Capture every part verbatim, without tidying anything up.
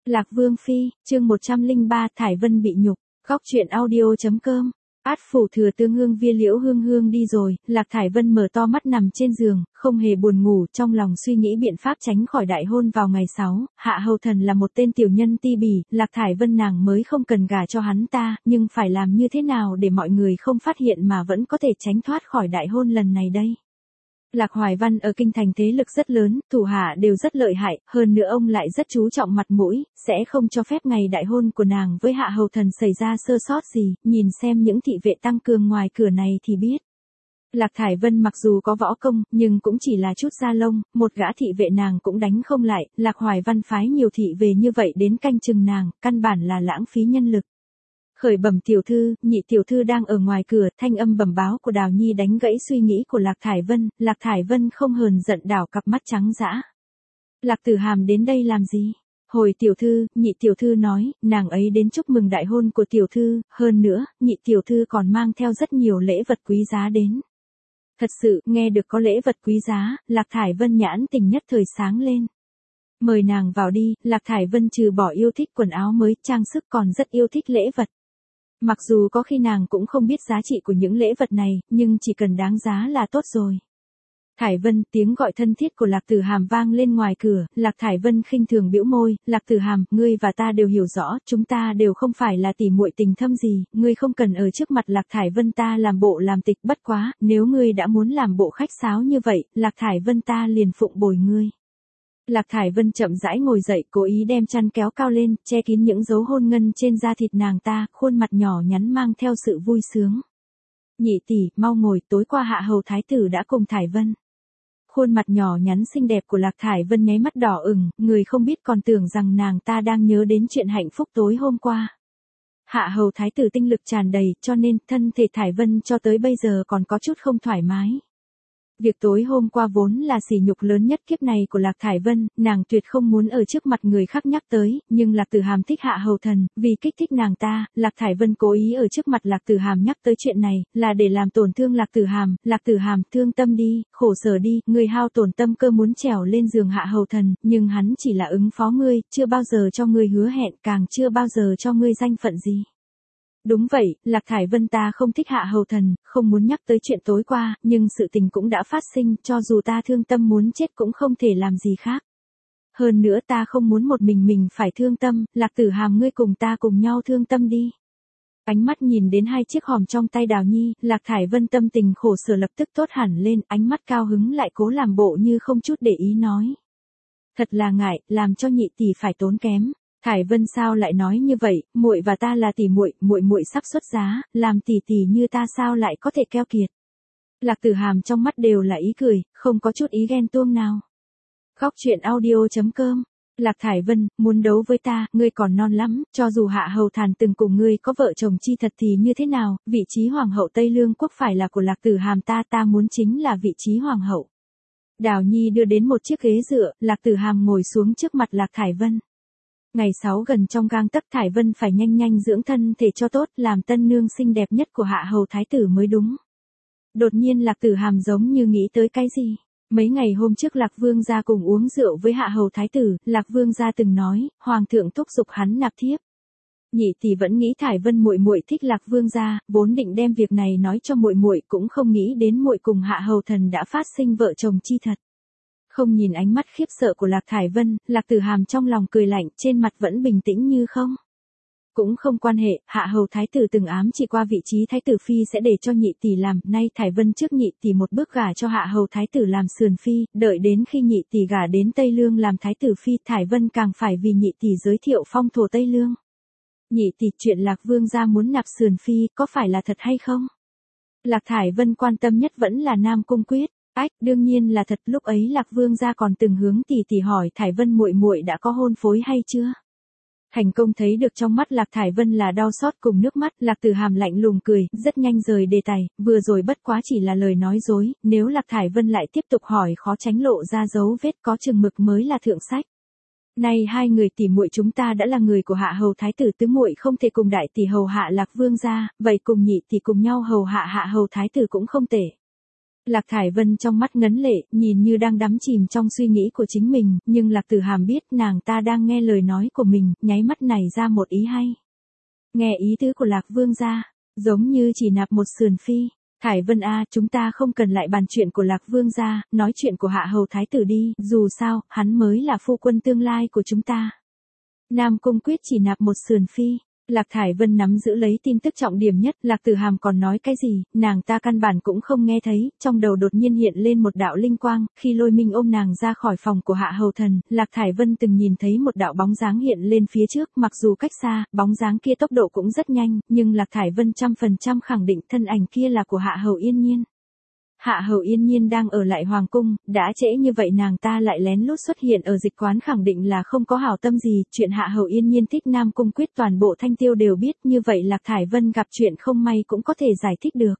Lạc Vương Phi, chương một trăm lẻ ba Thải Vân bị nhục, góc truyện audio.com. Át phủ thừa tương hương via liễu hương hương đi rồi, Lạc Thải Vân mở to mắt nằm trên giường, không hề buồn ngủ, trong lòng suy nghĩ biện pháp tránh khỏi đại hôn vào ngày sáu, Hạ Hầu Thần là một tên tiểu nhân ti bỉ, Lạc Thải Vân nàng mới không cần gả cho hắn ta, nhưng phải làm như thế nào để mọi người không phát hiện mà vẫn có thể tránh thoát khỏi đại hôn lần này đây. Lạc Hoài Văn ở kinh thành thế lực rất lớn, thủ hạ đều rất lợi hại, hơn nữa ông lại rất chú trọng mặt mũi, sẽ không cho phép ngày đại hôn của nàng với Hạ Hầu Thần xảy ra sơ sót gì, nhìn xem những thị vệ tăng cường ngoài cửa này thì biết. Lạc Thải Vân mặc dù có võ công, nhưng cũng chỉ là chút da lông, một gã thị vệ nàng cũng đánh không lại, Lạc Hoài Văn phái nhiều thị vệ như vậy đến canh chừng nàng, căn bản là lãng phí nhân lực. Khởi bẩm tiểu thư, nhị tiểu thư đang ở ngoài cửa, thanh âm bẩm báo của Đào Nhi đánh gãy suy nghĩ của Lạc Thải Vân, Lạc Thải Vân không hờn giận đảo cặp mắt trắng dã. Lạc Tử Hàm đến đây làm gì? Hồi tiểu thư, nhị tiểu thư nói, nàng ấy đến chúc mừng đại hôn của tiểu thư, hơn nữa, nhị tiểu thư còn mang theo rất nhiều lễ vật quý giá đến. Thật sự, nghe được có lễ vật quý giá, Lạc Thải Vân nhãn tình nhất thời sáng lên. Mời nàng vào đi, Lạc Thải Vân trừ bỏ yêu thích quần áo mới, trang sức còn rất yêu thích lễ vật. Mặc dù có khi nàng cũng không biết giá trị của những lễ vật này, nhưng chỉ cần đáng giá là tốt rồi. Thải Vân, tiếng gọi thân thiết của Lạc Tử Hàm vang lên ngoài cửa, Lạc Thải Vân khinh thường bĩu môi, Lạc Tử Hàm, ngươi và ta đều hiểu rõ, chúng ta đều không phải là tỉ muội tình thâm gì, ngươi không cần ở trước mặt Lạc Thải Vân ta làm bộ làm tịch, bất quá, nếu ngươi đã muốn làm bộ khách sáo như vậy, Lạc Thải Vân ta liền phụng bồi ngươi. Lạc Thải Vân chậm rãi ngồi dậy, cố ý đem chăn kéo cao lên, che kín những dấu hôn ngân trên da thịt nàng ta, khuôn mặt nhỏ nhắn mang theo sự vui sướng. Nhị tỷ, mau ngồi, tối qua Hạ Hầu Thái tử đã cùng Thải Vân. Khuôn mặt nhỏ nhắn xinh đẹp của Lạc Thải Vân nháy mắt đỏ ửng, người không biết còn tưởng rằng nàng ta đang nhớ đến chuyện hạnh phúc tối hôm qua. Hạ Hầu Thái tử tinh lực tràn đầy, cho nên thân thể Thải Vân cho tới bây giờ còn có chút không thoải mái. Việc tối hôm qua vốn là sỉ nhục lớn nhất kiếp này của Lạc Thải Vân, nàng tuyệt không muốn ở trước mặt người khác nhắc tới, nhưng Lạc Tử Hàm thích Hạ Hầu Thần, vì kích thích nàng ta, Lạc Thải Vân cố ý ở trước mặt Lạc Tử Hàm nhắc tới chuyện này, là để làm tổn thương Lạc Tử Hàm, Lạc Tử Hàm, thương tâm đi, khổ sở đi, người hao tổn tâm cơ muốn trèo lên giường Hạ Hầu Thần, nhưng hắn chỉ là ứng phó ngươi, chưa bao giờ cho ngươi hứa hẹn, càng chưa bao giờ cho ngươi danh phận gì. Đúng vậy, Lạc Thải Vân ta không thích Hạ Hầu Thần, không muốn nhắc tới chuyện tối qua, nhưng sự tình cũng đã phát sinh, cho dù ta thương tâm muốn chết cũng không thể làm gì khác. Hơn nữa ta không muốn một mình mình phải thương tâm, Lạc Tử Hàm ngươi cùng ta cùng nhau thương tâm đi. Ánh mắt nhìn đến hai chiếc hòm trong tay Đào Nhi, Lạc Thải Vân tâm tình khổ sở lập tức tốt hẳn lên, ánh mắt cao hứng lại cố làm bộ như không chút để ý nói. Thật là ngại, làm cho nhị tỷ phải tốn kém. Thải Vân sao lại nói như vậy, muội và ta là tỷ muội, muội muội sắp xuất giá, làm tỷ tỷ như ta sao lại có thể keo kiệt. Lạc Tử Hàm trong mắt đều là ý cười, không có chút ý ghen tuông nào. Góc truyện audio.com. Lạc Thải Vân, muốn đấu với ta, ngươi còn non lắm, cho dù Hạ Hầu Thàn từng cùng ngươi có vợ chồng chi thật thì như thế nào, vị trí hoàng hậu Tây Lương quốc phải là của Lạc Tử Hàm ta, ta muốn chính là vị trí hoàng hậu. Đào Nhi đưa đến một chiếc ghế dựa, Lạc Tử Hàm ngồi xuống trước mặt Lạc Thải Vân. Ngày sáu gần trong gang tấc, Thải Vân phải nhanh nhanh dưỡng thân thể cho tốt, làm tân nương xinh đẹp nhất của Hạ Hầu Thái tử mới đúng. Đột nhiên Lạc Tử Hàm giống như nghĩ tới cái gì. Mấy ngày hôm trước Lạc Vương gia cùng uống rượu với Hạ Hầu Thái tử, Lạc Vương gia từng nói, Hoàng thượng thúc giục hắn nạp thiếp. Nhị tỷ vẫn nghĩ Thải Vân muội muội thích Lạc Vương gia, vốn định đem việc này nói cho muội muội, cũng không nghĩ đến muội cùng Hạ Hầu Thần đã phát sinh vợ chồng chi thật. Không nhìn ánh mắt khiếp sợ của Lạc Thải Vân, Lạc Tử Hàm trong lòng cười lạnh, trên mặt vẫn bình tĩnh như không. Cũng không quan hệ, Hạ Hầu Thái tử từng ám chỉ qua vị trí Thái tử Phi sẽ để cho nhị tỷ làm, nay Thải Vân trước nhị tỷ một bước gả cho Hạ Hầu Thái tử làm sườn Phi, đợi đến khi nhị tỷ gả đến Tây Lương làm Thái tử Phi, Thải Vân càng phải vì nhị tỷ giới thiệu phong thổ Tây Lương. Nhị tỷ, chuyện Lạc Vương gia muốn nạp sườn Phi, có phải là thật hay không? Lạc Thải Vân quan tâm nhất vẫn là Nam Cung Quyết. Ách, đương nhiên là thật, lúc ấy Lạc Vương gia còn từng hướng tỷ tỷ hỏi Thải Vân muội muội đã có hôn phối hay chưa. Thành công thấy được trong mắt Lạc Thải Vân là đau xót cùng nước mắt, Lạc Tử Hàm lạnh lùng cười, rất nhanh rời đề tài, vừa rồi bất quá chỉ là lời nói dối, nếu Lạc Thải Vân lại tiếp tục hỏi khó tránh lộ ra dấu vết, có chừng mực mới là thượng sách. Này hai người tỷ muội chúng ta đã là người của Hạ Hầu Thái tử, tứ muội không thể cùng đại tỷ hầu hạ Lạc Vương gia, vậy cùng nhị tỷ cùng nhau hầu hạ Hạ Hầu Thái tử cũng không tệ. Lạc Thải Vân trong mắt ngấn lệ, nhìn như đang đắm chìm trong suy nghĩ của chính mình, nhưng Lạc Tử Hàm biết nàng ta đang nghe lời nói của mình, nháy mắt này ra một ý hay. Nghe ý tứ của Lạc Vương gia, giống như chỉ nạp một sườn phi. Thải Vân a, chúng ta không cần lại bàn chuyện của Lạc Vương gia, nói chuyện của Hạ Hầu Thái tử đi, dù sao, hắn mới là phu quân tương lai của chúng ta. Nam Cung quyết chỉ nạp một sườn phi. Lạc Thải Vân nắm giữ lấy tin tức trọng điểm nhất, Lạc Tử Hàm còn nói cái gì, nàng ta căn bản cũng không nghe thấy, trong đầu đột nhiên hiện lên một đạo linh quang, khi Lôi Minh ôm nàng ra khỏi phòng của Hạ Hầu Thần, Lạc Thải Vân từng nhìn thấy một đạo bóng dáng hiện lên phía trước, mặc dù cách xa, bóng dáng kia tốc độ cũng rất nhanh, nhưng Lạc Thải Vân trăm phần trăm khẳng định thân ảnh kia là của Hạ Hầu Yên Nhiên. Hạ Hầu Yên Nhiên đang ở lại Hoàng Cung, đã trễ như vậy nàng ta lại lén lút xuất hiện ở dịch quán khẳng định là không có hảo tâm gì, chuyện Hạ Hầu Yên Nhiên thích Nam Cung quyết toàn bộ Thanh Tiêu đều biết, như vậy Lạc Thải Vân gặp chuyện không may cũng có thể giải thích được.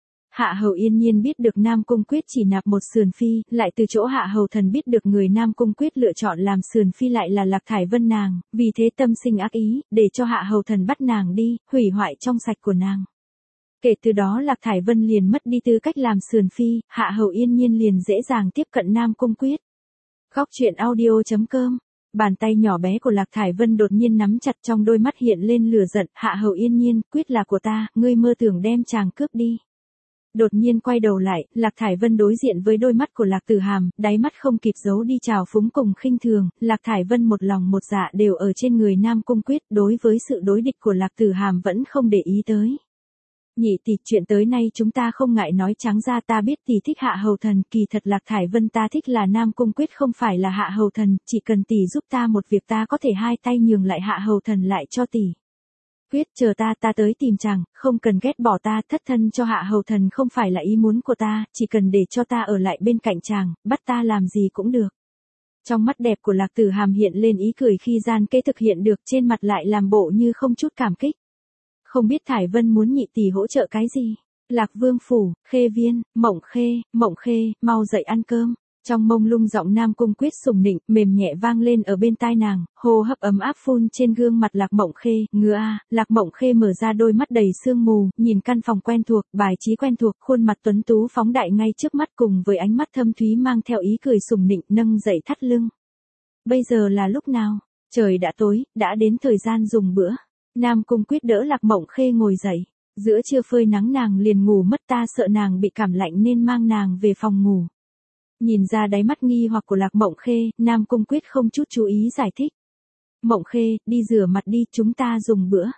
Hạ Hầu Yên Nhiên biết được Nam Cung quyết chỉ nạp một sườn phi, lại từ chỗ Hạ Hầu Thần biết được người Nam Cung quyết lựa chọn làm sườn phi lại là Lạc Thải Vân nàng, vì thế tâm sinh ác ý, để cho Hạ Hầu Thần bắt nàng đi, hủy hoại trong sạch của nàng. Kể từ đó Lạc Thải Vân liền mất đi tư cách làm sườn phi, Hạ Hầu Yên Nhiên liền dễ dàng tiếp cận Nam Cung quyết. Góc truyện audio chấm com. Bàn tay nhỏ bé của Lạc Thải Vân đột nhiên nắm chặt, trong đôi mắt hiện lên lửa giận, Hạ Hầu Yên Nhiên, quyết là của ta, ngươi mơ tưởng đem chàng cướp đi. Đột nhiên quay đầu lại, Lạc Thải Vân đối diện với đôi mắt của Lạc Tử Hàm, đáy mắt không kịp giấu đi trào phúng cùng khinh thường, Lạc Thải Vân một lòng một dạ đều ở trên người Nam Cung quyết, đối với sự đối địch của Lạc Tử Hàm vẫn không để ý tới. Nhị tỷ, chuyện tới nay chúng ta không ngại nói trắng ra, ta biết tỷ thích Hạ Hầu Thần, kỳ thật Lạc Thải Vân ta thích là Nam Cung quyết không phải là Hạ Hầu Thần, chỉ cần tỷ giúp ta một việc ta có thể hai tay nhường lại Hạ Hầu Thần lại cho tỷ. Quyết, chờ ta, ta tới tìm chàng, không cần ghét bỏ ta, thất thân cho Hạ Hầu Thần không phải là ý muốn của ta, chỉ cần để cho ta ở lại bên cạnh chàng, bắt ta làm gì cũng được. Trong mắt đẹp của Lạc Tử Hàm hiện lên ý cười khi gian kế thực hiện được, trên mặt lại làm bộ như không chút cảm kích. Không biết Thải Vân muốn nhị tỷ hỗ trợ cái gì? Lạc Vương phủ, Khê Viên, Mộng Khê, Mộng Khê, mau dậy ăn cơm. Trong mông lung giọng Nam Cung quyết sùng nịnh, mềm nhẹ vang lên ở bên tai nàng, hô hấp ấm áp phun trên gương mặt Lạc Mộng Khê, ngứa a, Lạc Mộng Khê mở ra đôi mắt đầy sương mù, nhìn căn phòng quen thuộc, bài trí quen thuộc, khuôn mặt tuấn tú phóng đại ngay trước mắt cùng với ánh mắt thâm thúy mang theo ý cười sùng nịnh, nâng dậy thắt lưng. Bây giờ là lúc nào? Trời đã tối, đã đến thời gian dùng bữa. Nam Cung quyết đỡ Lạc Mộng Khê ngồi dậy, giữa trưa phơi nắng nàng liền ngủ mất, ta sợ nàng bị cảm lạnh nên mang nàng về phòng ngủ. Nhìn ra đáy mắt nghi hoặc của Lạc Mộng Khê, Nam Cung quyết không chút chú ý giải thích. Mộng Khê, đi rửa mặt đi, chúng ta dùng bữa.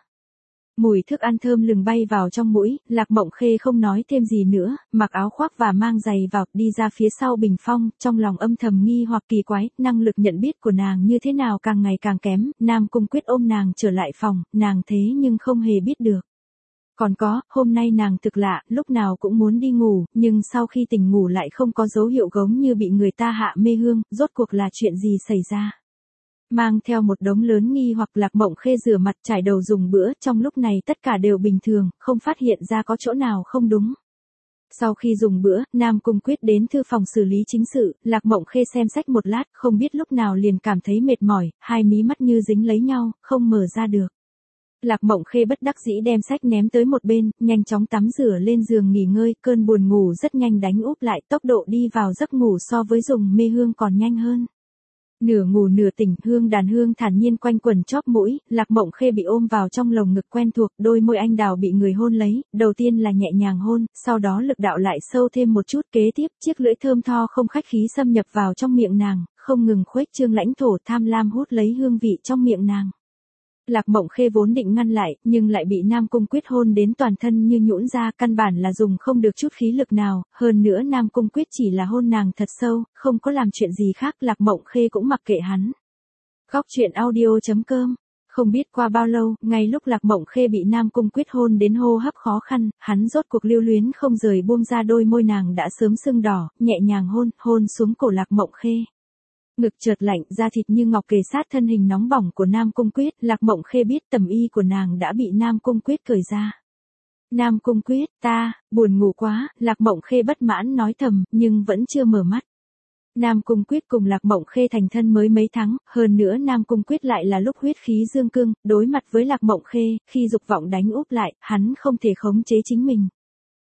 Mùi thức ăn thơm lừng bay vào trong mũi, Lạc Mộng Khê không nói thêm gì nữa, mặc áo khoác và mang giày vào, đi ra phía sau bình phong, trong lòng âm thầm nghi hoặc kỳ quái, năng lực nhận biết của nàng như thế nào càng ngày càng kém, Nam Cung quyết ôm nàng trở lại phòng, nàng thế nhưng không hề biết được. Còn có, hôm nay nàng thực lạ, lúc nào cũng muốn đi ngủ, nhưng sau khi tỉnh ngủ lại không có dấu hiệu giống như bị người ta hạ mê hương, rốt cuộc là chuyện gì xảy ra. Mang theo một đống lớn nghi hoặc Lạc Mộng Khê rửa mặt trải đầu dùng bữa, trong lúc này tất cả đều bình thường, không phát hiện ra có chỗ nào không đúng. Sau khi dùng bữa, Nam Cung quyết đến thư phòng xử lý chính sự, Lạc Mộng Khê xem sách một lát, không biết lúc nào liền cảm thấy mệt mỏi, hai mí mắt như dính lấy nhau, không mở ra được. Lạc Mộng Khê bất đắc dĩ đem sách ném tới một bên, nhanh chóng tắm rửa lên giường nghỉ ngơi, cơn buồn ngủ rất nhanh đánh úp lại, tốc độ đi vào giấc ngủ so với dùng mê hương còn nhanh hơn. Nửa ngủ nửa tỉnh, hương đàn hương thản nhiên quanh quẩn chóp mũi, Lạc Mộng Khê bị ôm vào trong lồng ngực quen thuộc, đôi môi anh đào bị người hôn lấy, đầu tiên là nhẹ nhàng hôn, sau đó lực đạo lại sâu thêm một chút, kế tiếp, chiếc lưỡi thơm tho không khách khí xâm nhập vào trong miệng nàng, không ngừng khuếch trương lãnh thổ tham lam hút lấy hương vị trong miệng nàng. Lạc Mộng Khê vốn định ngăn lại, nhưng lại bị Nam Cung quyết hôn đến toàn thân như nhũn ra, căn bản là dùng không được chút khí lực nào, hơn nữa Nam Cung quyết chỉ là hôn nàng thật sâu, không có làm chuyện gì khác, Lạc Mộng Khê cũng mặc kệ hắn. Góc truyện audio chấm com. Không biết qua bao lâu, ngay lúc Lạc Mộng Khê bị Nam Cung quyết hôn đến hô hấp khó khăn, hắn rốt cuộc lưu luyến không rời buông ra đôi môi nàng đã sớm sưng đỏ, nhẹ nhàng hôn, hôn xuống cổ Lạc Mộng Khê. Ngực chợt lạnh, da thịt như ngọc kề sát thân hình nóng bỏng của Nam Cung quyết, Lạc Mộng Khê biết tầm y của nàng đã bị Nam Cung quyết cởi ra. Nam Cung quyết, ta, buồn ngủ quá, Lạc Mộng Khê bất mãn nói thầm, nhưng vẫn chưa mở mắt. Nam Cung quyết cùng Lạc Mộng Khê thành thân mới mấy tháng, hơn nữa Nam Cung quyết lại là lúc huyết khí dương cương, đối mặt với Lạc Mộng Khê, khi dục vọng đánh úp lại, hắn không thể khống chế chính mình.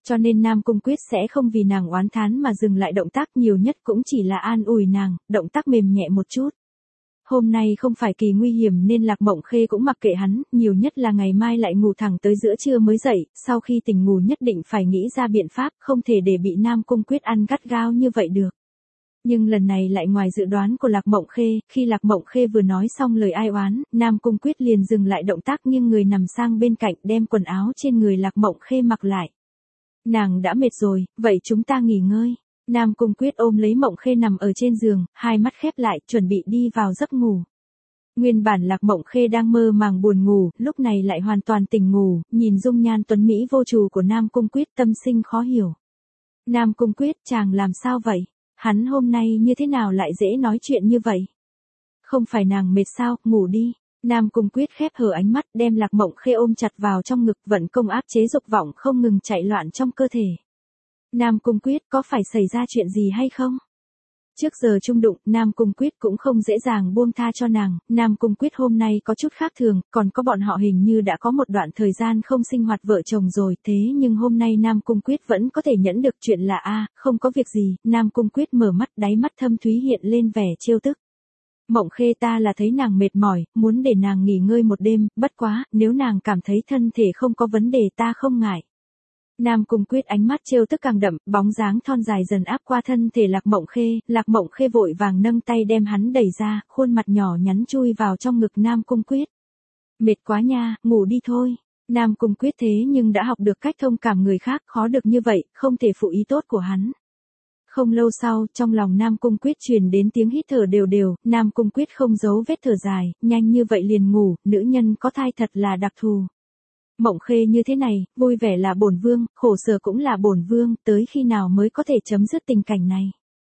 Cho nên Nam Cung Quyết sẽ không vì nàng oán thán mà dừng lại động tác, nhiều nhất cũng chỉ là an ủi nàng, động tác mềm nhẹ một chút. Hôm nay không phải kỳ nguy hiểm nên Lạc Mộng Khê cũng mặc kệ hắn, nhiều nhất là ngày mai lại ngủ thẳng tới giữa trưa mới dậy, sau khi tỉnh ngủ nhất định phải nghĩ ra biện pháp, không thể để bị Nam Cung Quyết ăn gắt gao như vậy được. Nhưng lần này lại ngoài dự đoán của Lạc Mộng Khê, khi Lạc Mộng Khê vừa nói xong lời ai oán, Nam Cung Quyết liền dừng lại động tác nghiêng người nằm sang bên cạnh, đem quần áo trên người Lạc Mộng Khê mặc lại. Nàng đã mệt rồi, vậy chúng ta nghỉ ngơi. Nam Cung Quyết ôm lấy Mộng Khê nằm ở trên giường, hai mắt khép lại, chuẩn bị đi vào giấc ngủ. Nguyên bản Lạc Mộng Khê đang mơ màng buồn ngủ, lúc này lại hoàn toàn tỉnh ngủ, nhìn dung nhan tuấn mỹ vô trù của Nam Cung Quyết tâm sinh khó hiểu. Nam Cung Quyết, chàng làm sao vậy? Hắn hôm nay như thế nào lại dễ nói chuyện như vậy? Không phải nàng mệt sao, ngủ đi. Nam Cung Quyết khép hờ ánh mắt, đem Lạc Mộng Khê ôm chặt vào trong ngực, vận công áp chế dục vọng không ngừng chạy loạn trong cơ thể. Nam Cung Quyết, có phải xảy ra chuyện gì hay không? Trước giờ chung đụng, Nam Cung Quyết cũng không dễ dàng buông tha cho nàng, Nam Cung Quyết hôm nay có chút khác thường, còn có bọn họ hình như đã có một đoạn thời gian không sinh hoạt vợ chồng rồi, thế nhưng hôm nay Nam Cung Quyết vẫn có thể nhẫn được, chuyện là a, không có việc gì. Nam Cung Quyết mở mắt, đáy mắt thâm thúy hiện lên vẻ trêu tức. Mộng Khê, ta là thấy nàng mệt mỏi, muốn để nàng nghỉ ngơi một đêm, bất quá, nếu nàng cảm thấy thân thể không có vấn đề ta không ngại. Nam Cung Quyết ánh mắt trêu tức càng đậm, bóng dáng thon dài dần áp qua thân thể Lạc Mộng Khê, Lạc Mộng Khê vội vàng nâng tay đem hắn đẩy ra, khuôn mặt nhỏ nhắn chui vào trong ngực Nam Cung Quyết. Mệt quá nha, ngủ đi thôi. Nam Cung Quyết thế nhưng đã học được cách thông cảm người khác, khó được như vậy, không thể phụ ý tốt của hắn. Không lâu sau, trong lòng Nam Cung Quyết truyền đến tiếng hít thở đều đều, Nam Cung Quyết không giấu vết thở dài, nhanh như vậy liền ngủ, nữ nhân có thai thật là đặc thù. Mộng Khê như thế này, vui vẻ là bổn vương, khổ sở cũng là bổn vương, tới khi nào mới có thể chấm dứt tình cảnh này.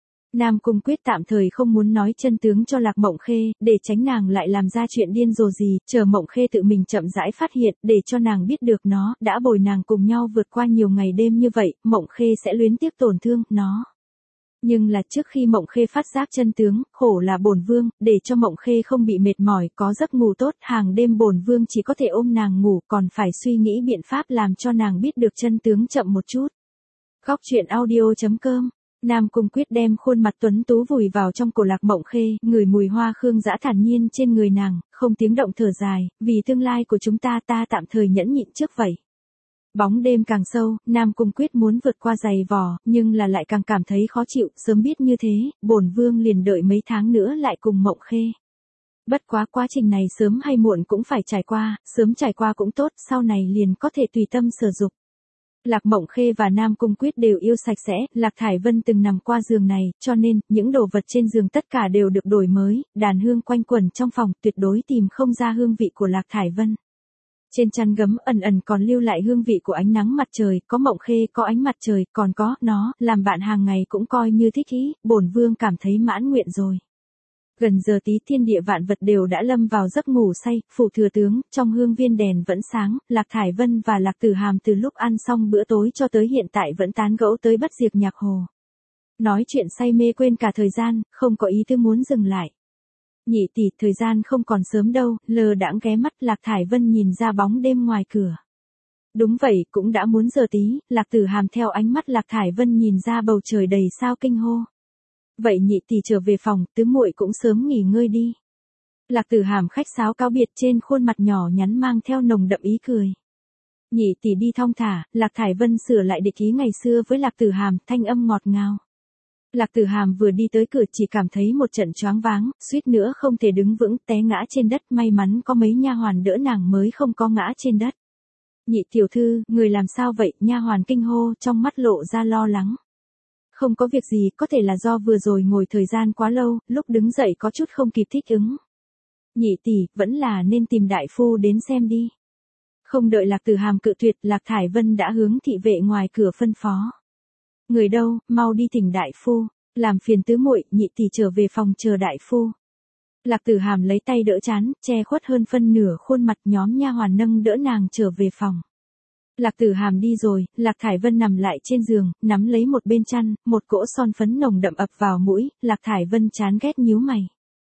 Nam Cung Quyết tạm thời không muốn nói chân tướng cho Lạc Mộng Khê, để tránh nàng lại làm ra chuyện điên rồ gì, chờ Mộng Khê tự mình chậm rãi phát hiện, để cho nàng biết được nó, đã bồi nàng cùng nhau vượt qua nhiều ngày đêm như vậy, Mộng Khê sẽ luyến tiếc tổn thương, nó. Nhưng là trước khi Mộng Khê phát giác chân tướng, khổ là bổn vương, để cho Mộng Khê không bị mệt mỏi, có giấc ngủ tốt, hàng đêm bổn vương chỉ có thể ôm nàng ngủ, còn phải suy nghĩ biện pháp làm cho nàng biết được chân tướng chậm một chút. Góc truyện audio chấm com. Nam Cung Quyết đem khuôn mặt tuấn tú vùi vào trong cổ Lạc Mộng Khê, ngửi mùi hoa khương dã thản nhiên trên người nàng, không tiếng động thở dài, vì tương lai của chúng ta ta tạm thời nhẫn nhịn trước vậy. Bóng đêm càng sâu, Nam Cung Quyết muốn vượt qua giày vò, nhưng là lại càng cảm thấy khó chịu, sớm biết như thế, bổn vương liền đợi mấy tháng nữa lại cùng Mộng Khê. Bất quá quá trình này sớm hay muộn cũng phải trải qua, sớm trải qua cũng tốt, sau này liền có thể tùy tâm sử dụng. Lạc Mộng Khê và Nam Cung Quyết đều yêu sạch sẽ, Lạc Thải Vân từng nằm qua giường này, cho nên, những đồ vật trên giường tất cả đều được đổi mới, đàn hương quanh quẩn trong phòng, tuyệt đối tìm không ra hương vị của Lạc Thải Vân. Trên chăn gấm ẩn ẩn còn lưu lại hương vị của ánh nắng mặt trời, có Mộng Khê, có ánh mặt trời, còn có, nó, làm bạn hàng ngày cũng coi như thích ý, bổn vương cảm thấy mãn nguyện rồi. Gần giờ tí thiên địa vạn vật đều đã lâm vào giấc ngủ say, phủ thừa tướng, trong hương viên đèn vẫn sáng, Lạc Thải Vân và Lạc Tử Hàm từ lúc ăn xong bữa tối cho tới hiện tại vẫn tán gẫu tới bất diệt nhạc hồ. Nói chuyện say mê quên cả thời gian, không có ý tư muốn dừng lại. Nhị tỷ, thời gian không còn sớm đâu, lờ đãng ghé mắt Lạc Thải Vân nhìn ra bóng đêm ngoài cửa. Đúng vậy, cũng đã muốn giờ tí, Lạc Tử Hàm theo ánh mắt Lạc Thải Vân nhìn ra bầu trời đầy sao kinh hô. Vậy nhị tỷ trở về phòng, tứ muội cũng sớm nghỉ ngơi đi. Lạc Tử Hàm khách sáo cáo biệt, trên khuôn mặt nhỏ nhắn mang theo nồng đậm ý cười. Nhị tỷ đi thong thả, Lạc Thải Vân sửa lại địch ý ngày xưa với Lạc Tử Hàm, thanh âm ngọt ngào. Lạc Tử Hàm vừa đi tới cửa chỉ cảm thấy một trận choáng váng, suýt nữa không thể đứng vững, té ngã trên đất, may mắn có mấy nha hoàn đỡ nàng mới không có ngã trên đất. Nhị tiểu thư, người làm sao vậy? Nha hoàn kinh hô, trong mắt lộ ra lo lắng. Không có việc gì, có thể là do vừa rồi ngồi thời gian quá lâu, lúc đứng dậy có chút không kịp thích ứng. Nhị tỷ, vẫn là nên tìm đại phu đến xem đi. Không đợi Lạc Tử Hàm cự tuyệt, Lạc Thải Vân đã hướng thị vệ ngoài cửa phân phó. Người đâu, mau đi thỉnh đại phu, làm phiền tứ muội, nhị tỷ trở về phòng chờ đại phu. Lạc Tử Hàm lấy tay đỡ trán, che khuất hơn phân nửa khuôn mặt, nhóm nha hoàn nâng đỡ nàng trở về phòng. Lạc Tử Hàm đi rồi, Lạc Thải Vân nằm lại trên giường, nắm lấy một bên chăn, một cỗ son phấn nồng đậm ập vào mũi, Lạc Thải Vân chán ghét nhíu mày.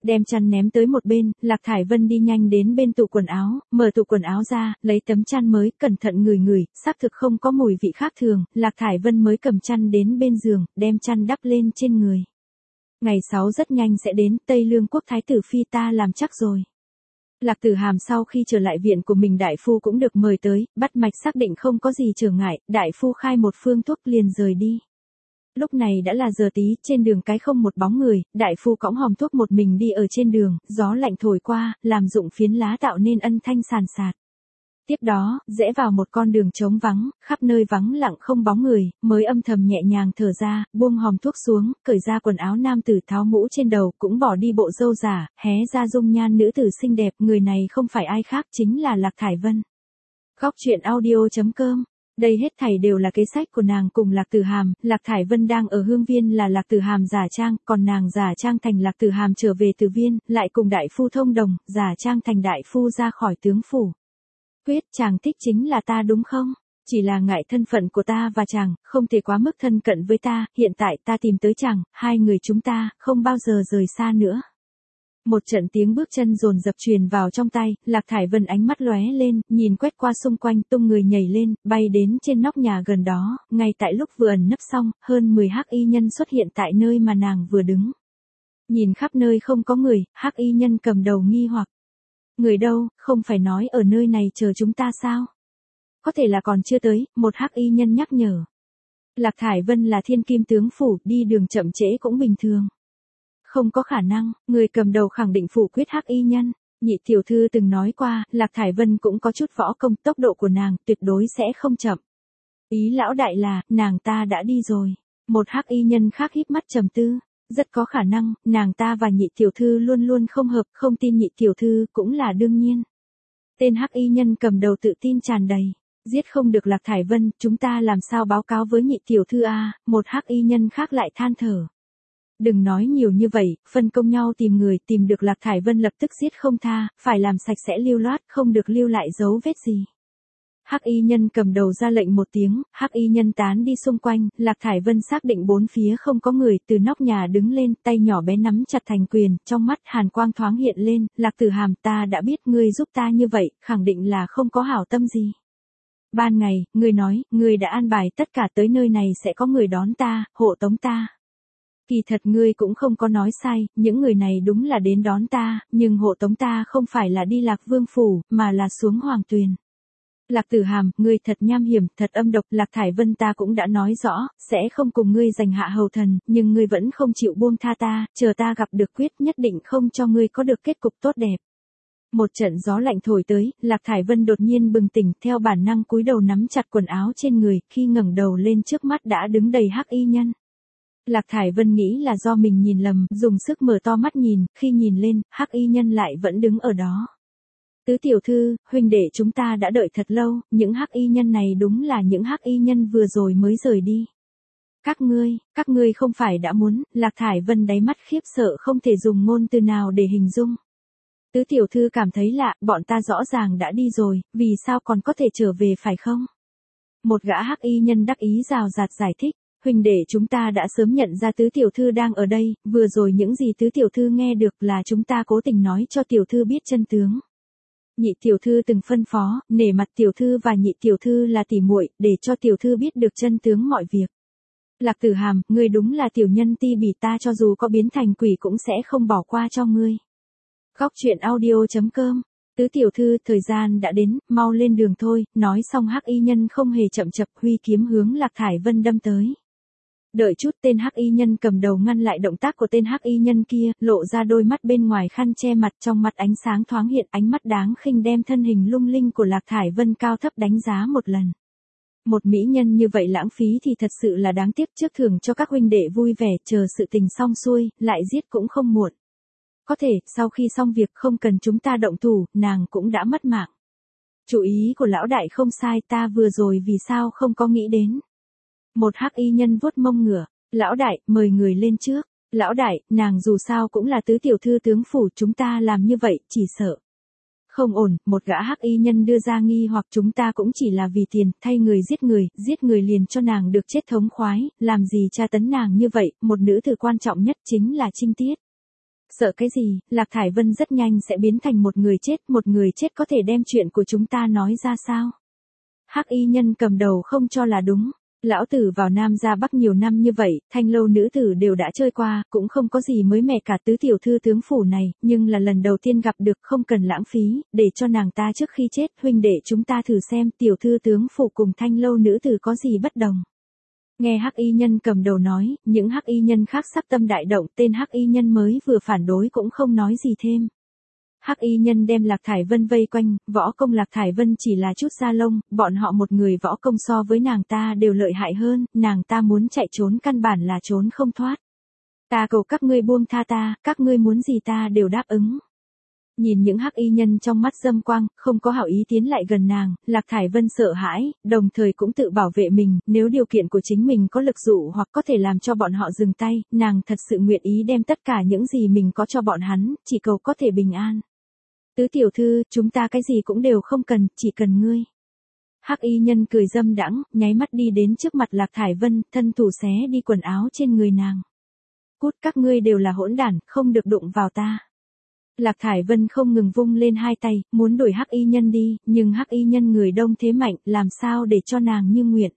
Đem chăn ném tới một bên, Lạc Thải Vân đi nhanh đến bên tủ quần áo, mở tủ quần áo ra, lấy tấm chăn mới, cẩn thận ngửi ngửi, xác thực không có mùi vị khác thường, Lạc Thải Vân mới cầm chăn đến bên giường, đem chăn đắp lên trên người. Ngày sáu rất nhanh sẽ đến, Tây Lương quốc thái tử phi ta làm chắc rồi. Lạc Tử Hàm sau khi trở lại viện của mình đại phu cũng được mời tới, bắt mạch xác định không có gì trở ngại, đại phu khai một phương thuốc liền rời đi. Lúc này đã là giờ tí, trên đường cái không một bóng người, đại phu cõng hòm thuốc một mình đi ở trên đường, gió lạnh thổi qua, làm rụng phiến lá tạo nên âm thanh sàn sạt. Tiếp đó, rẽ vào một con đường trống vắng, khắp nơi vắng lặng không bóng người, mới âm thầm nhẹ nhàng thở ra, buông hòm thuốc xuống, cởi ra quần áo nam tử tháo mũ trên đầu, cũng bỏ đi bộ râu giả, hé ra dung nhan nữ tử xinh đẹp, người này không phải ai khác chính là Lạc Thải Vân. Góc truyện audio chấm com. Đây hết thảy đều là kế sách của nàng cùng Lạc Tử Hàm, Lạc Thải Vân đang ở Hương Viên là Lạc Tử Hàm giả trang, còn nàng giả trang thành Lạc Tử Hàm trở về Từ Viên, lại cùng đại phu thông đồng, giả trang thành đại phu ra khỏi tướng phủ. Quyết, chàng thích chính là ta đúng không? Chỉ là ngại thân phận của ta và chàng, không thể quá mức thân cận với ta, hiện tại ta tìm tới chàng, hai người chúng ta, không bao giờ rời xa nữa. Một trận tiếng bước chân dồn dập truyền vào trong tay, Lạc Thải Vân ánh mắt lóe lên, nhìn quét qua xung quanh, tung người nhảy lên, bay đến trên nóc nhà gần đó, ngay tại lúc vừa ẩn nấp xong, hơn mười hắc y nhân xuất hiện tại nơi mà nàng vừa đứng. Nhìn khắp nơi không có người, hắc y nhân cầm đầu nghi hoặc. Người đâu, không phải nói ở nơi này chờ chúng ta sao? Có thể là còn chưa tới, một hắc y nhân nhắc nhở. Lạc Thải Vân là thiên kim tướng phủ, đi đường chậm trễ cũng bình thường. Không có khả năng, người cầm đầu khẳng định phủ quyết hắc y nhân. Nhị tiểu thư từng nói qua, Lạc Thải Vân cũng có chút võ công, tốc độ của nàng tuyệt đối sẽ không chậm. Ý lão đại là, nàng ta đã đi rồi. Một hắc y nhân khác híp mắt trầm tư. Rất có khả năng, nàng ta và nhị tiểu thư luôn luôn không hợp, không tin nhị tiểu thư cũng là đương nhiên. Tên hắc y nhân cầm đầu tự tin tràn đầy. Giết không được Lạc Thải Vân, chúng ta làm sao báo cáo với nhị tiểu thư a? Một hắc y nhân khác lại than thở. Đừng nói nhiều như vậy, phân công nhau tìm người, tìm được Lạc Thải Vân lập tức giết không tha, phải làm sạch sẽ lưu loát, không được lưu lại dấu vết gì. Hắc y nhân cầm đầu ra lệnh một tiếng, hắc y nhân tán đi xung quanh, Lạc Thải Vân xác định bốn phía không có người, từ nóc nhà đứng lên, tay nhỏ bé nắm chặt thành quyền, trong mắt hàn quang thoáng hiện lên, Lạc Tử Hàm ta đã biết ngươi giúp ta như vậy, khẳng định là không có hảo tâm gì. Ban ngày, ngươi nói, ngươi đã an bài tất cả tới nơi này sẽ có người đón ta, hộ tống ta. Kỳ thật ngươi cũng không có nói sai, những người này đúng là đến đón ta, nhưng hộ tống ta không phải là đi Lạc Vương phủ, mà là xuống Hoàng Tuyền. Lạc Tử Hàm, ngươi thật nham hiểm, thật âm độc, Lạc Thải Vân ta cũng đã nói rõ, sẽ không cùng ngươi giành hạ hầu thần, nhưng ngươi vẫn không chịu buông tha ta, chờ ta gặp được quyết nhất định không cho ngươi có được kết cục tốt đẹp. Một trận gió lạnh thổi tới, Lạc Thải Vân đột nhiên bừng tỉnh, theo bản năng cúi đầu nắm chặt quần áo trên người, khi ngẩng đầu lên trước mắt đã đứng đầy hắc y nhân. Lạc Thải Vân nghĩ là do mình nhìn lầm, dùng sức mở to mắt nhìn, khi nhìn lên, hắc y nhân lại vẫn đứng ở đó. Tứ tiểu thư, huynh đệ chúng ta đã đợi thật lâu, những hắc y nhân này đúng là những hắc y nhân vừa rồi mới rời đi. Các ngươi, các ngươi không phải đã muốn, Lạc Thải Vân đáy mắt khiếp sợ không thể dùng ngôn từ nào để hình dung. Tứ tiểu thư cảm thấy lạ, bọn ta rõ ràng đã đi rồi, vì sao còn có thể trở về phải không? Một gã hắc y nhân đắc ý rào rạt giải thích. Huynh đệ chúng ta đã sớm nhận ra tứ tiểu thư đang ở đây, vừa rồi những gì tứ tiểu thư nghe được là chúng ta cố tình nói cho tiểu thư biết chân tướng. Nhị tiểu thư từng phân phó, nể mặt tiểu thư và nhị tiểu thư là tỉ muội, để cho tiểu thư biết được chân tướng mọi việc. Lạc Tử Hàm, ngươi đúng là tiểu nhân ti bỉ, ta cho dù có biến thành quỷ cũng sẽ không bỏ qua cho ngươi. Góc truyện audio chấm com. Tứ tiểu thư, thời gian đã đến, mau lên đường thôi, nói xong hắc y nhân không hề chậm chập huy kiếm hướng Lạc Thải Vân đâm tới. Đợi chút, tên hắc y nhân cầm đầu ngăn lại động tác của tên hắc y nhân kia, lộ ra đôi mắt bên ngoài khăn che mặt, trong mắt ánh sáng thoáng hiện, ánh mắt đáng khinh đem thân hình lung linh của Lạc Thải Vân cao thấp đánh giá một lần. Một mỹ nhân như vậy lãng phí thì thật sự là đáng tiếc, trước thưởng cho các huynh đệ vui vẻ, chờ sự tình xong xuôi, lại giết cũng không muộn. Có thể, sau khi xong việc không cần chúng ta động thủ, nàng cũng đã mất mạng. Chủ ý của lão đại không sai, ta vừa rồi vì sao không có nghĩ đến. Một hắc y nhân vuốt mông ngựa, lão đại, mời người lên trước. Lão đại, nàng dù sao cũng là tứ tiểu thư tướng phủ, chúng ta làm như vậy, chỉ sợ. Không ổn, một gã hắc y nhân đưa ra nghi hoặc chúng ta cũng chỉ là vì tiền, thay người giết người, giết người liền cho nàng được chết thống khoái, làm gì tra tấn nàng như vậy, một nữ tử quan trọng nhất chính là Trinh Tiết. Sợ cái gì, Lạc Thải Vân rất nhanh sẽ biến thành một người chết, một người chết có thể đem chuyện của chúng ta nói ra sao? Hắc y nhân cầm đầu không cho là đúng. Lão tử vào Nam ra Bắc nhiều năm như vậy, thanh lâu nữ tử đều đã chơi qua, cũng không có gì mới mẻ cả tứ tiểu thư tướng phủ này, nhưng là lần đầu tiên gặp được không cần lãng phí, để cho nàng ta trước khi chết, huynh đệ chúng ta thử xem tiểu thư tướng phủ cùng thanh lâu nữ tử có gì bất đồng. Nghe hắc y nhân cầm đầu nói, những hắc y nhân khác sắc tâm đại động, tên hắc y nhân mới vừa phản đối cũng không nói gì thêm. Hắc y nhân đem Lạc Thải Vân vây quanh, võ công Lạc Thải Vân chỉ là chút da lông, bọn họ một người võ công so với nàng ta đều lợi hại hơn, nàng ta muốn chạy trốn căn bản là trốn không thoát. Ta cầu các ngươi buông tha ta, các ngươi muốn gì ta đều đáp ứng. Nhìn những hắc y nhân trong mắt dâm quang, không có hảo ý tiến lại gần nàng, Lạc Thải Vân sợ hãi, đồng thời cũng tự bảo vệ mình, nếu điều kiện của chính mình có lực dụ hoặc có thể làm cho bọn họ dừng tay, nàng thật sự nguyện ý đem tất cả những gì mình có cho bọn hắn, chỉ cầu có thể bình an. Tứ tiểu thư, chúng ta cái gì cũng đều không cần, chỉ cần ngươi. Hắc y nhân cười dâm đãng, nháy mắt đi đến trước mặt Lạc Thải Vân, thân thủ xé đi quần áo trên người nàng. Cút, các ngươi đều là hỗn đản, không được đụng vào ta. Lạc Thải Vân không ngừng vung lên hai tay, muốn đuổi hắc y nhân đi, nhưng hắc y nhân người đông thế mạnh, làm sao để cho nàng như nguyện.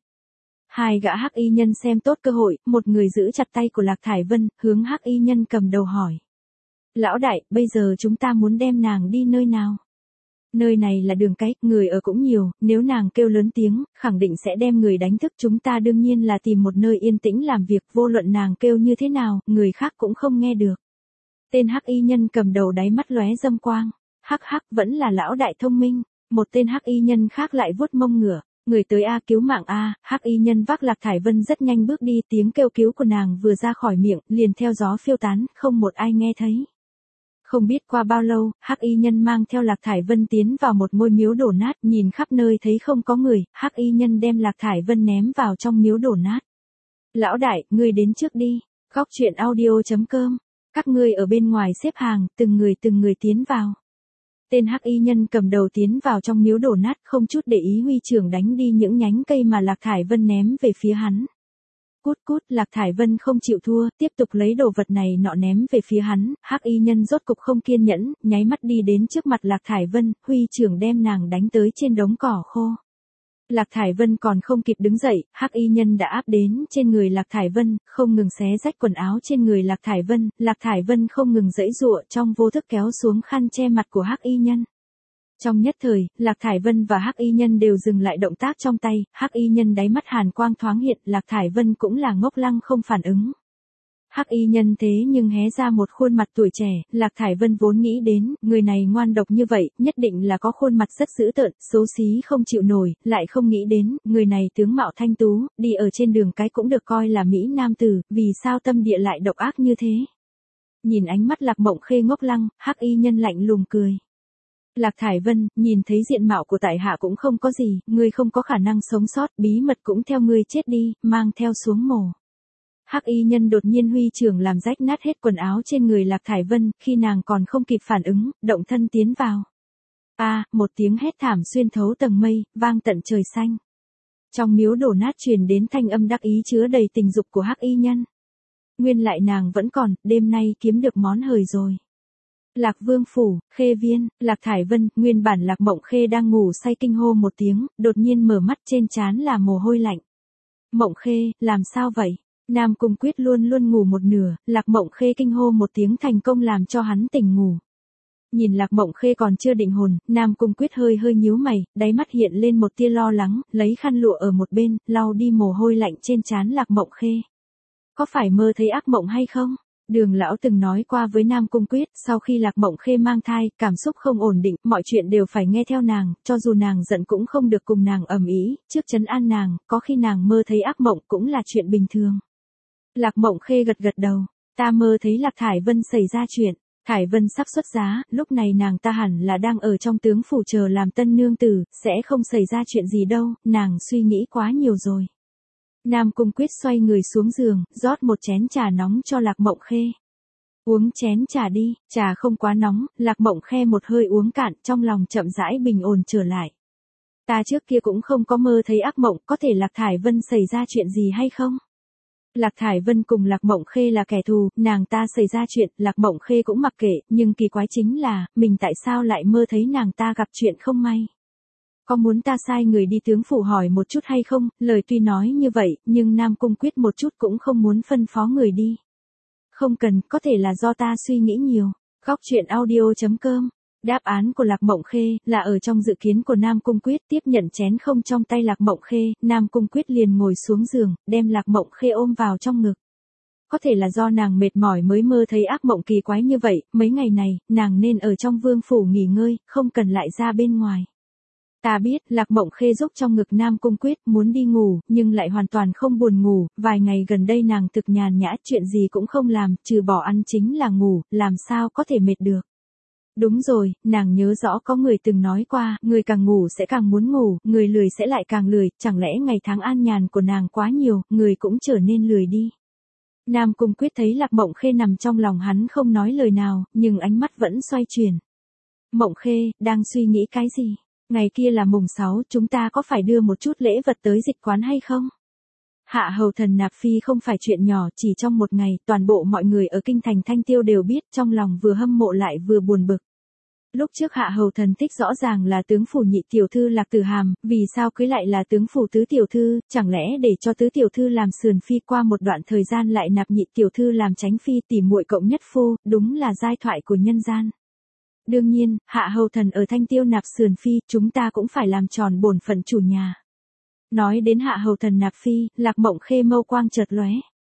Hai gã hắc y nhân xem tốt cơ hội, một người giữ chặt tay của Lạc Thải Vân, hướng hắc y nhân cầm đầu hỏi. Lão đại, bây giờ chúng ta muốn đem nàng đi nơi nào? Nơi này là đường cái, người ở cũng nhiều, nếu nàng kêu lớn tiếng, khẳng định sẽ đem người đánh thức, chúng ta đương nhiên là tìm một nơi yên tĩnh làm việc, vô luận nàng kêu như thế nào, người khác cũng không nghe được. Tên hắc y nhân cầm đầu đáy mắt lóe dâm quang, hắc hắc vẫn là lão đại thông minh, một tên hắc y nhân khác lại vuốt mông ngửa, người tới a cứu mạng a, hắc y nhân vác Lạc Thải Vân rất nhanh bước đi, tiếng kêu cứu của nàng vừa ra khỏi miệng, liền theo gió phiêu tán, không một ai nghe thấy. Không biết qua bao lâu, hắc y nhân mang theo Lạc Thải Vân tiến vào một ngôi miếu đổ nát, nhìn khắp nơi thấy không có người, hắc y nhân đem Lạc Thải Vân ném vào trong miếu đổ nát. Lão đại, ngươi đến trước đi, góc truyện audio chấm com. Các ngươi ở bên ngoài xếp hàng, từng người từng người tiến vào. Tên hắc y nhân cầm đầu tiến vào trong miếu đổ nát, không chút để ý huy trưởng đánh đi những nhánh cây mà Lạc Thải Vân ném về phía hắn. Cút cút, Lạc Thải Vân không chịu thua, tiếp tục lấy đồ vật này nọ ném về phía hắn, hắc y nhân rốt cục không kiên nhẫn, nháy mắt đi đến trước mặt Lạc Thải Vân, huy trưởng đem nàng đánh tới trên đống cỏ khô. Lạc Thải Vân còn không kịp đứng dậy, hắc y nhân đã áp đến trên người Lạc Thải Vân, không ngừng xé rách quần áo trên người Lạc Thải Vân, Lạc Thải Vân không ngừng giãy giụa trong vô thức kéo xuống khăn che mặt của hắc y nhân. Trong nhất thời, Lạc Thải Vân và hắc y nhân đều dừng lại động tác trong tay, hắc y nhân đáy mắt hàn quang thoáng hiện, Lạc Thải Vân cũng là ngốc lăng không phản ứng. Hắc y nhân thế nhưng hé ra một khuôn mặt tuổi trẻ, Lạc Thải Vân vốn nghĩ đến, người này ngoan độc như vậy, nhất định là có khuôn mặt rất dữ tợn, xấu xí không chịu nổi, lại không nghĩ đến, người này tướng mạo thanh tú, đi ở trên đường cái cũng được coi là mỹ nam tử, vì sao tâm địa lại độc ác như thế. Nhìn ánh mắt Lạc Mộng Khê ngốc lăng, hắc y nhân lạnh lùng cười. Lạc Thải Vân, nhìn thấy diện mạo của tại hạ cũng không có gì, ngươi không có khả năng sống sót, bí mật cũng theo ngươi chết đi, mang theo xuống mồ. Hắc y nhân đột nhiên huy trưởng làm rách nát hết quần áo trên người Lạc Thải Vân, khi nàng còn không kịp phản ứng, động thân tiến vào. A, à, một tiếng hét thảm xuyên thấu tầng mây, vang tận trời xanh. Trong miếu đổ nát truyền đến thanh âm đắc ý chứa đầy tình dục của hắc y nhân. Nguyên lại nàng vẫn còn, đêm nay kiếm được món hời rồi. Lạc Vương phủ, Khê viên, Lạc Thải Vân, nguyên bản Lạc Mộng Khê đang ngủ say kinh hô một tiếng, đột nhiên mở mắt trên trán là mồ hôi lạnh. Mộng Khê, làm sao vậy? Nam Cung Quyết luôn luôn ngủ một nửa, Lạc Mộng Khê kinh hô một tiếng thành công làm cho hắn tỉnh ngủ. Nhìn Lạc Mộng Khê còn chưa định hồn, Nam Cung Quyết hơi hơi nhíu mày, đáy mắt hiện lên một tia lo lắng, lấy khăn lụa ở một bên, lau đi mồ hôi lạnh trên trán Lạc Mộng Khê. Có phải mơ thấy ác mộng hay không? Đường lão từng nói qua với Nam Cung Quyết, sau khi Lạc Mộng Khê mang thai, cảm xúc không ổn định, mọi chuyện đều phải nghe theo nàng, cho dù nàng giận cũng không được cùng nàng ầm ĩ, trước trấn an nàng, có khi nàng mơ thấy ác mộng cũng là chuyện bình thường. Lạc Mộng Khê gật gật đầu, ta mơ thấy Lạc Thải Vân xảy ra chuyện, Thải Vân sắp xuất giá, lúc này nàng ta hẳn là đang ở trong tướng phủ chờ làm tân nương tử, sẽ không xảy ra chuyện gì đâu, nàng suy nghĩ quá nhiều rồi. Nam Cung Quyết xoay người xuống giường, rót một chén trà nóng cho Lạc Mộng Khê. Uống chén trà đi, trà không quá nóng, Lạc Mộng Khê một hơi uống cạn, trong lòng chậm rãi bình ổn trở lại. Ta trước kia cũng không có mơ thấy ác mộng, có thể Lạc Thải Vân xảy ra chuyện gì hay không? Lạc Thải Vân cùng Lạc Mộng Khê là kẻ thù, nàng ta xảy ra chuyện, Lạc Mộng Khê cũng mặc kệ, nhưng kỳ quái chính là, mình tại sao lại mơ thấy nàng ta gặp chuyện không may. Có muốn ta sai người đi tướng phủ hỏi một chút hay không, lời tuy nói như vậy, nhưng Nam Cung Quyết một chút cũng không muốn phân phó người đi. Không cần, có thể là do ta suy nghĩ nhiều. Góc truyện audio.com. Đáp án của Lạc Mộng Khê là ở trong dự kiến của Nam Cung Quyết. Tiếp nhận chén không trong tay Lạc Mộng Khê, Nam Cung Quyết liền ngồi xuống giường, đem Lạc Mộng Khê ôm vào trong ngực. Có thể là do nàng mệt mỏi mới mơ thấy ác mộng kỳ quái như vậy, mấy ngày này, nàng nên ở trong vương phủ nghỉ ngơi, không cần lại ra bên ngoài. Ta biết, Lạc Mộng Khê rúc trong ngực Nam Cung Quyết, muốn đi ngủ, nhưng lại hoàn toàn không buồn ngủ, vài ngày gần đây nàng thực nhàn nhã, chuyện gì cũng không làm, trừ bỏ ăn chính là ngủ, làm sao có thể mệt được. Đúng rồi, nàng nhớ rõ có người từng nói qua, người càng ngủ sẽ càng muốn ngủ, người lười sẽ lại càng lười, chẳng lẽ ngày tháng an nhàn của nàng quá nhiều, người cũng trở nên lười đi. Nam Cung Quyết thấy Lạc Mộng Khê nằm trong lòng hắn không nói lời nào, nhưng ánh mắt vẫn xoay chuyển. Mộng Khê, đang suy nghĩ cái gì? Ngày kia là mùng sáu, chúng ta có phải đưa một chút lễ vật tới dịch quán hay không? Hạ hầu thần nạp phi không phải chuyện nhỏ, chỉ trong một ngày, toàn bộ mọi người ở kinh thành Thanh Tiêu đều biết, trong lòng vừa hâm mộ lại vừa buồn bực. Lúc trước hạ hầu thần thích rõ ràng là tướng phủ nhị tiểu thư Lạc Tử Hàm, vì sao cưới lại là tướng phủ tứ tiểu thư, chẳng lẽ để cho tứ tiểu thư làm sườn phi qua một đoạn thời gian lại nạp nhị tiểu thư làm tránh phi tỉ muội cộng nhất phu, đúng là giai thoại của nhân gian. Đương nhiên, hạ hầu thần ở Thanh Tiêu nạp sườn phi, chúng ta cũng phải làm tròn bổn phận chủ nhà. Nói đến hạ hầu thần nạp phi, Lạc Mộng Khê mâu quang chợt lóe.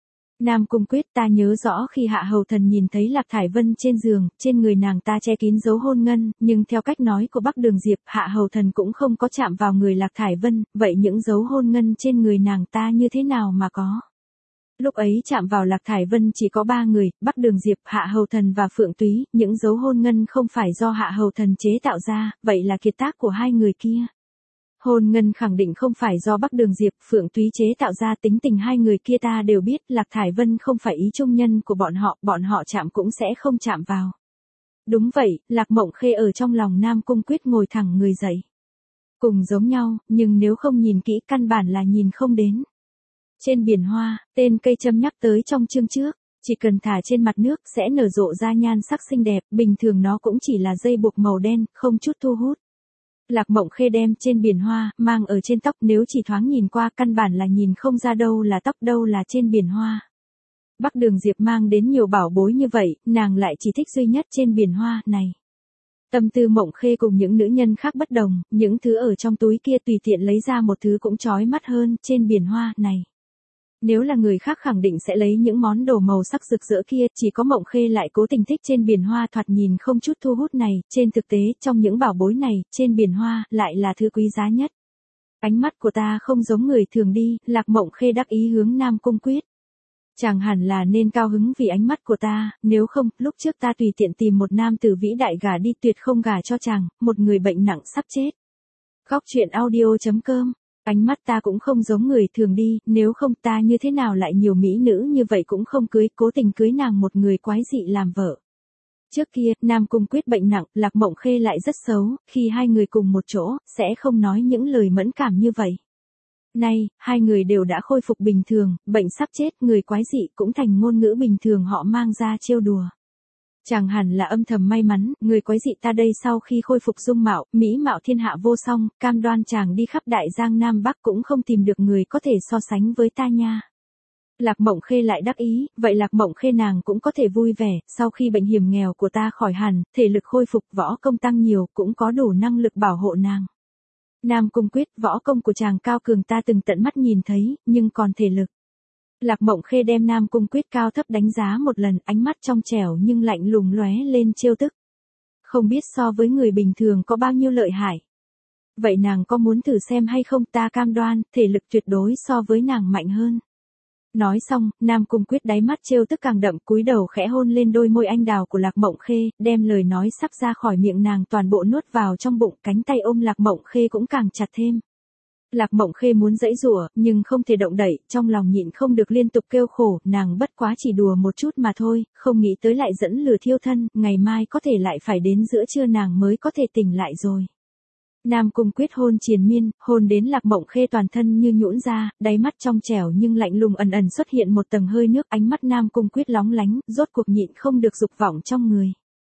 Nam Cung Quyết, ta nhớ rõ khi hạ hầu thần nhìn thấy Lạc Thải Vân trên giường, trên người nàng ta che kín dấu hôn ngân, nhưng theo cách nói của Bắc Đường Diệp, hạ hầu thần cũng không có chạm vào người Lạc Thải Vân, vậy những dấu hôn ngân trên người nàng ta như thế nào mà có? Lúc ấy chạm vào Lạc Thải Vân chỉ có ba người, Bắc Đường Diệp, Hạ Hầu Thần và Phượng Túy, những dấu hôn ngân không phải do Hạ Hầu Thần chế tạo ra, vậy là kiệt tác của hai người kia. Hôn ngân khẳng định không phải do Bắc Đường Diệp, Phượng Túy chế tạo ra, tính tình hai người kia ta đều biết, Lạc Thải Vân không phải ý trung nhân của bọn họ, bọn họ chạm cũng sẽ không chạm vào. Đúng vậy, Lạc Mộng Khê ở trong lòng Nam Cung Quyết ngồi thẳng người dậy. Cùng giống nhau, nhưng nếu không nhìn kỹ căn bản là nhìn không đến. Trên biển hoa, tên cây châm nhắc tới trong chương trước, chỉ cần thả trên mặt nước sẽ nở rộ ra nhan sắc xinh đẹp, bình thường nó cũng chỉ là dây buộc màu đen, không chút thu hút. Lạc Mộng Khê đem trên biển hoa, mang ở trên tóc, nếu chỉ thoáng nhìn qua căn bản là nhìn không ra đâu là tóc đâu là trên biển hoa. Bắc Đường Diệp mang đến nhiều bảo bối như vậy, nàng lại chỉ thích duy nhất trên biển hoa này. Tâm tư Mộng Khê cùng những nữ nhân khác bất đồng, những thứ ở trong túi kia tùy tiện lấy ra một thứ cũng chói mắt hơn, trên biển hoa này. Nếu là người khác khẳng định sẽ lấy những món đồ màu sắc rực rỡ kia, chỉ có Mộng Khê lại cố tình thích trên biển hoa thoạt nhìn không chút thu hút này, trên thực tế, trong những bảo bối này, trên biển hoa, lại là thứ quý giá nhất. Ánh mắt của ta không giống người thường đi, Lạc Mộng Khê đắc ý hướng Nam Cung Quyết. Chàng hẳn là nên cao hứng vì ánh mắt của ta, nếu không, lúc trước ta tùy tiện tìm một nam tử vĩ đại gả đi tuyệt không gả cho chàng, một người bệnh nặng sắp chết. Góc truyện audio.com. Ánh mắt ta cũng không giống người thường đi, nếu không ta như thế nào lại nhiều mỹ nữ như vậy cũng không cưới, cố tình cưới nàng một người quái dị làm vợ. Trước kia, Nam Cung Quyết bệnh nặng, Lạc Mộng Khê lại rất xấu, khi hai người cùng một chỗ, sẽ không nói những lời mẫn cảm như vậy. Nay, hai người đều đã khôi phục bình thường, bệnh sắp chết, người quái dị cũng thành ngôn ngữ bình thường họ mang ra trêu đùa. Chàng hẳn là âm thầm may mắn, người quái dị ta đây sau khi khôi phục dung mạo, mỹ mạo thiên hạ vô song, cam đoan chàng đi khắp đại giang Nam Bắc cũng không tìm được người có thể so sánh với ta nha. Lạc Mộng Khê lại đắc ý, vậy Lạc Mộng Khê nàng cũng có thể vui vẻ, sau khi bệnh hiểm nghèo của ta khỏi hẳn, thể lực khôi phục, võ công tăng nhiều, cũng có đủ năng lực bảo hộ nàng. Nam Cung Quyết, võ công của chàng cao cường ta từng tận mắt nhìn thấy, nhưng còn thể lực. Lạc Mộng Khê đem Nam Cung Quyết cao thấp đánh giá một lần, ánh mắt trong trẻo nhưng lạnh lùng lóe lên trêu tức. Không biết so với người bình thường có bao nhiêu lợi hại. Vậy nàng có muốn thử xem hay không, ta cam đoan, thể lực tuyệt đối so với nàng mạnh hơn. Nói xong, Nam Cung Quyết đáy mắt trêu tức càng đậm, cúi đầu khẽ hôn lên đôi môi anh đào của Lạc Mộng Khê, đem lời nói sắp ra khỏi miệng nàng toàn bộ nuốt vào trong bụng, cánh tay ôm Lạc Mộng Khê cũng càng chặt thêm. Lạc Mộng Khê muốn giãy giụa, nhưng không thể động đậy, trong lòng nhịn không được liên tục kêu khổ, nàng bất quá chỉ đùa một chút mà thôi, không nghĩ tới lại dẫn lửa thiêu thân, ngày mai có thể lại phải đến giữa trưa nàng mới có thể tỉnh lại rồi. Nam Cung Quyết hôn triền miên, hôn đến Lạc Mộng Khê toàn thân như nhũn ra, đáy mắt trong trẻo nhưng lạnh lùng ẩn ẩn xuất hiện một tầng hơi nước, ánh mắt Nam Cung Quyết lóng lánh, rốt cuộc nhịn không được dục vọng trong người.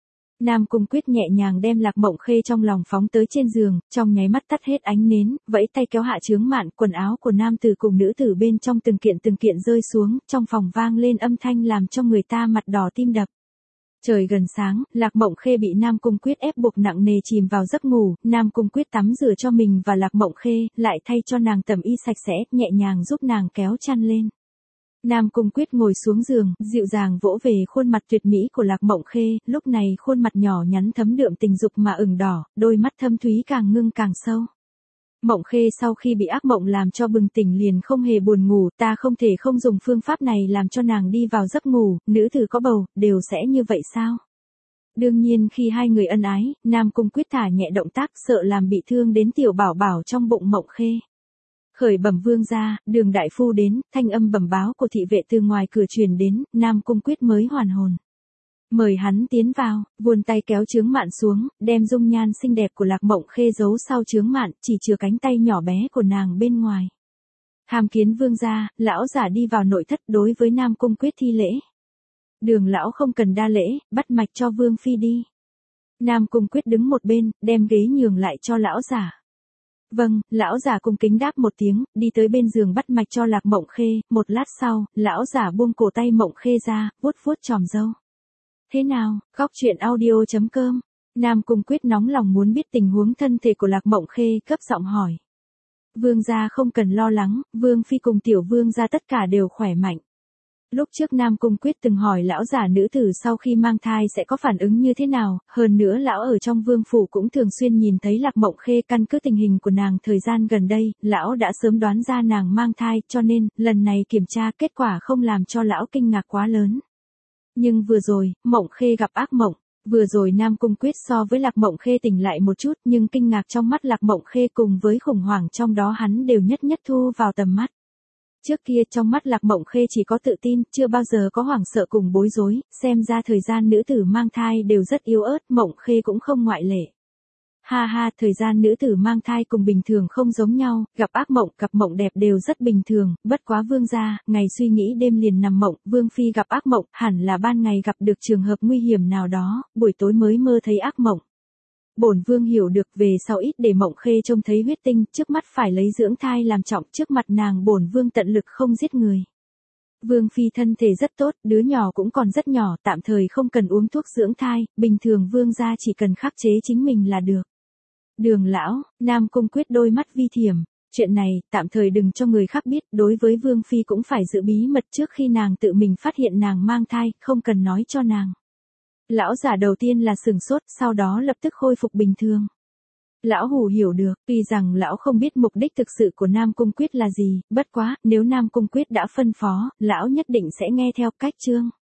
Nam Cung Quyết nhẹ nhàng đem Lạc Mộng Khê trong lòng phóng tới trên giường, trong nháy mắt tắt hết ánh nến, vẫy tay kéo hạ chướng mạn, quần áo của nam tử cùng nữ tử bên trong từng kiện từng kiện rơi xuống, trong phòng vang lên âm thanh làm cho người ta mặt đỏ tim đập. Trời gần sáng, Lạc Mộng Khê bị Nam Cung Quyết ép buộc nặng nề chìm vào giấc ngủ, Nam Cung Quyết tắm rửa cho mình và Lạc Mộng Khê, lại thay cho nàng tẩm y sạch sẽ, nhẹ nhàng giúp nàng kéo chăn lên. Nam Cung Quyết ngồi xuống giường, dịu dàng vỗ về khuôn mặt tuyệt mỹ của Lạc Mộng Khê, lúc này khuôn mặt nhỏ nhắn thấm đượm tình dục mà ửng đỏ, đôi mắt thâm thúy càng ngưng càng sâu. Mộng Khê sau khi bị ác mộng làm cho bừng tỉnh liền không hề buồn ngủ, ta không thể không dùng phương pháp này làm cho nàng đi vào giấc ngủ, nữ tử có bầu, đều sẽ như vậy sao? Đương nhiên khi hai người ân ái, Nam Cung Quyết thả nhẹ động tác sợ làm bị thương đến tiểu bảo bảo trong bụng Mộng Khê. Khởi bẩm vương gia, Đường đại phu đến, thanh âm bẩm báo của thị vệ từ ngoài cửa truyền đến, Nam Cung Quyết mới hoàn hồn. Mời hắn tiến vào, vươn tay kéo chướng mạn xuống, đem dung nhan xinh đẹp của Lạc Mộng Khê giấu sau chướng mạn, chỉ chừa cánh tay nhỏ bé của nàng bên ngoài. Hàm kiến vương gia, lão giả đi vào nội thất đối với Nam Cung Quyết thi lễ. Đường lão không cần đa lễ, bắt mạch cho vương phi đi. Nam Cung Quyết đứng một bên, đem ghế nhường lại cho lão giả. Vâng, lão giả cung kính đáp một tiếng, đi tới bên giường bắt mạch cho Lạc Mộng Khê, một lát sau, lão giả buông cổ tay Mộng Khê ra, vuốt vuốt chòm râu. Thế nào, góc truyện audio chấm com. Nam Cung Quyết nóng lòng muốn biết tình huống thân thể của Lạc Mộng Khê, cấp giọng hỏi. Vương gia không cần lo lắng, vương phi cùng tiểu vương gia tất cả đều khỏe mạnh. Lúc trước Nam Cung Quyết từng hỏi lão giả nữ tử sau khi mang thai sẽ có phản ứng như thế nào, hơn nữa lão ở trong vương phủ cũng thường xuyên nhìn thấy Lạc Mộng Khê, căn cứ tình hình của nàng thời gian gần đây, lão đã sớm đoán ra nàng mang thai, cho nên, lần này kiểm tra kết quả không làm cho lão kinh ngạc quá lớn. Nhưng vừa rồi, Mộng Khê gặp ác mộng. Vừa rồi Nam Cung Quyết so với Lạc Mộng Khê tỉnh lại một chút, nhưng kinh ngạc trong mắt Lạc Mộng Khê cùng với khủng hoảng trong đó hắn đều nhất nhất thu vào tầm mắt. Trước kia trong mắt Lạc Mộng Khê chỉ có tự tin, chưa bao giờ có hoảng sợ cùng bối rối, xem ra thời gian nữ tử mang thai đều rất yếu ớt, Mộng Khê cũng không ngoại lệ. Ha ha, thời gian nữ tử mang thai cùng bình thường không giống nhau, gặp ác mộng, gặp mộng đẹp đều rất bình thường, bất quá vương gia, ngày suy nghĩ đêm liền nằm mộng, vương phi gặp ác mộng, hẳn là ban ngày gặp được trường hợp nguy hiểm nào đó, buổi tối mới mơ thấy ác mộng. Bổn vương hiểu được, về sau ít để Mộng Khê trông thấy huyết tinh, trước mắt phải lấy dưỡng thai làm trọng, trước mặt nàng bổn vương tận lực không giết người. Vương phi thân thể rất tốt, đứa nhỏ cũng còn rất nhỏ, tạm thời không cần uống thuốc dưỡng thai, bình thường vương gia chỉ cần khắc chế chính mình là được. Đường lão, Nam Cung Quyết đôi mắt vi thiểm, chuyện này, tạm thời đừng cho người khác biết, đối với vương phi cũng phải giữ bí mật trước khi nàng tự mình phát hiện nàng mang thai, không cần nói cho nàng. Lão giả đầu tiên là sừng sốt, sau đó lập tức khôi phục bình thường. Lão hù hiểu được, tuy rằng lão không biết mục đích thực sự của Nam Cung Quyết là gì, bất quá, nếu Nam Cung Quyết đã phân phó, lão nhất định sẽ nghe theo cách chương.